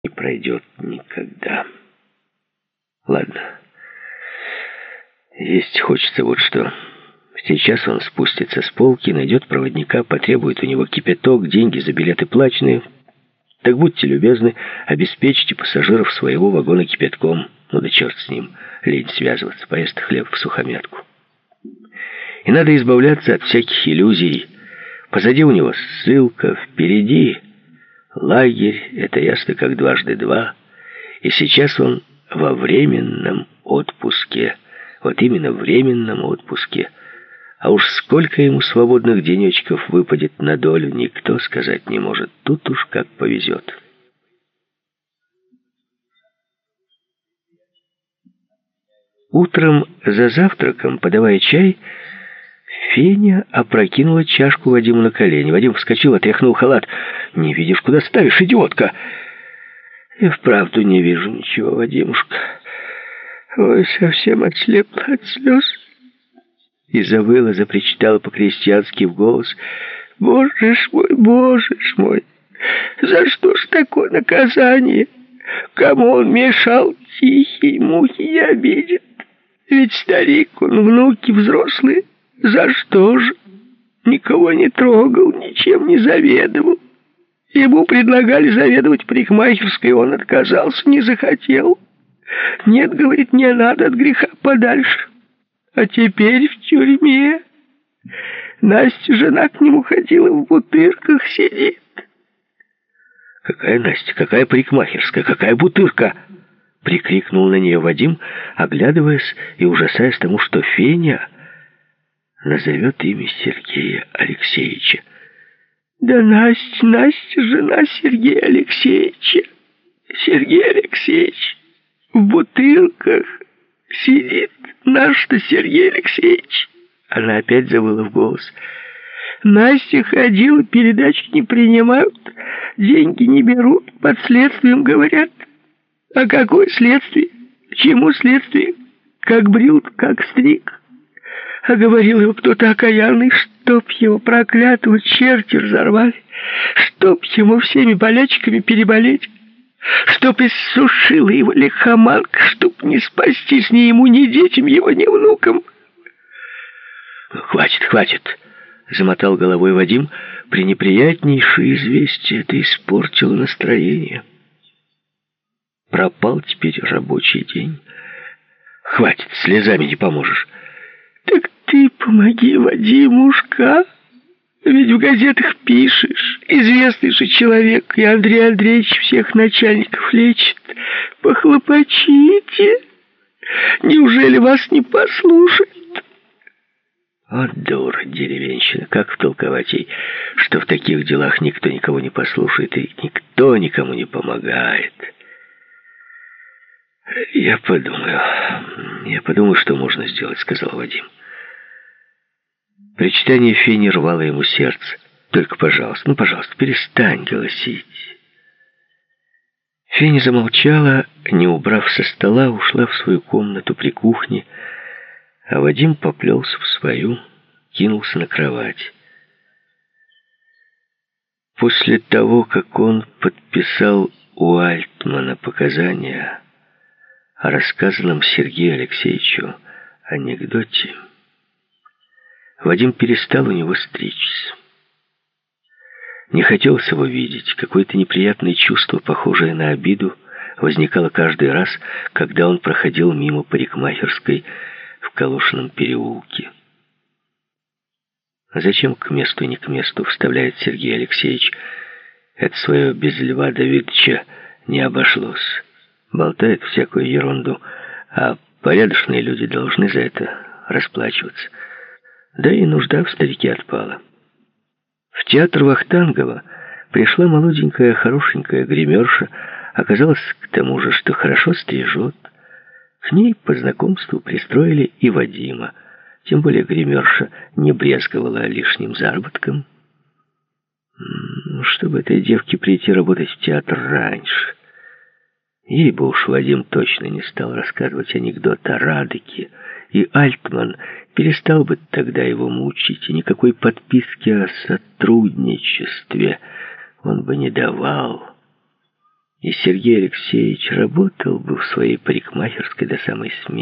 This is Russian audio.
не пройдет никогда. Ладно. Есть хочется вот что. Сейчас он спустится с полки, найдет проводника, потребует у него кипяток, деньги за билеты плачные. Так будьте любезны, обеспечьте пассажиров своего вагона кипятком. Ну да черт с ним, лень связываться, поест хлеб в сухомятку. И надо избавляться от всяких иллюзий. Позади у него ссылка, впереди лагерь, это ясно как дважды два. И сейчас он во временном отпуске. Вот именно временном отпуске. А уж сколько ему свободных денечков выпадет на долю, никто сказать не может. Тут уж как повезет. Утром за завтраком, подавая чай, Феня опрокинула чашку Вадиму на колени. Вадим вскочил, отряхнул халат. «Не видишь, куда ставишь, идиотка!» «Я вправду не вижу ничего, Вадимушка. Ой, совсем ослепла от слез». И завыла, запричитала по-крестьянски в голос. Боже ж мой, за что ж такое наказание? Кому он мешал, тихий, мухи не обидит? Ведь старик, он внуки взрослые. За что же? Никого не трогал, ничем не заведовал. Ему предлагали заведовать парикмахерской, он отказался, не захотел. Нет, говорит, не надо, от греха подальше. А теперь в тюрьме. Настя, жена, к нему ходила, в бутырках сидит. «Какая Настя? Какая парикмахерская? Какая бутырка?» Прикрикнул на нее Вадим, оглядываясь и ужасаясь тому, что Феня назовет имя Сергея Алексеевича. «Да Настя, жена Сергея Алексеевича. Сергей Алексеевич в бутырках сидит. Наш-то Сергей Алексеевич». Она опять завыла в голос. «Настя ходила, передачи не принимают, деньги не берут, под следствием говорят». «А какое следствие? Чему следствие? Как брил, как стриг. А говорил его кто-то окаянный, чтоб его проклятого черти разорвали, чтоб ему всеми болячками переболеть, чтоб иссушила его лихоманка, чтоб не спастись ни ему, ни детям его, ни внукам». «Хватит!» — замотал головой Вадим. Пренеприятнейшее известие это испортило настроение. Пропал теперь рабочий день. «Хватит, слезами не поможешь». «Так ты помоги, Вадимушка. Ведь в газетах пишешь. Известный же человек, и Андрей Андреевич всех начальников лечит. Похлопочите. Неужели вас не послушают?» Вот дура, деревенщина. Как втолковать ей, что в таких делах никто никого не послушает и никто никому не помогает? «Я подумаю, что можно сделать», — сказал Вадим. Причитание Фени рвало ему сердце. «Только, пожалуйста, перестань голосить». Феня замолчала, не убрав со стола, ушла в свою комнату при кухне, а Вадим поплелся в свою, кинулся на кровать. После того, как он подписал у Альтмана показания о рассказанном Сергею Алексеевичу анекдоте, Вадим перестал у него стричься. Не хотелось его видеть. Какое-то неприятное чувство, похожее на обиду, возникало каждый раз, когда он проходил мимо парикмахерской в Калошином переулке. Зачем к месту не к месту вставляет Сергей Алексеевич? Это свое без Льва Давидовича не обошлось. Болтает всякую ерунду, а порядочные люди должны за это расплачиваться. Да и нужда в старике отпала. В театр Вахтангова пришла молоденькая, хорошенькая гримерша. Оказалось, к тому же, что хорошо стрижет. К ней по знакомству пристроили и Вадима. Тем более гримерша не брезговала лишним заработком. Чтобы этой девке прийти работать в театр раньше. Ей бы уж Вадим точно не стал рассказывать анекдот о Радыке, и Альтман перестал бы тогда его мучить, и никакой подписки о сотрудничестве он бы не давал. и Сергей Алексеевич работал бы в своей парикмахерской до самой смерти.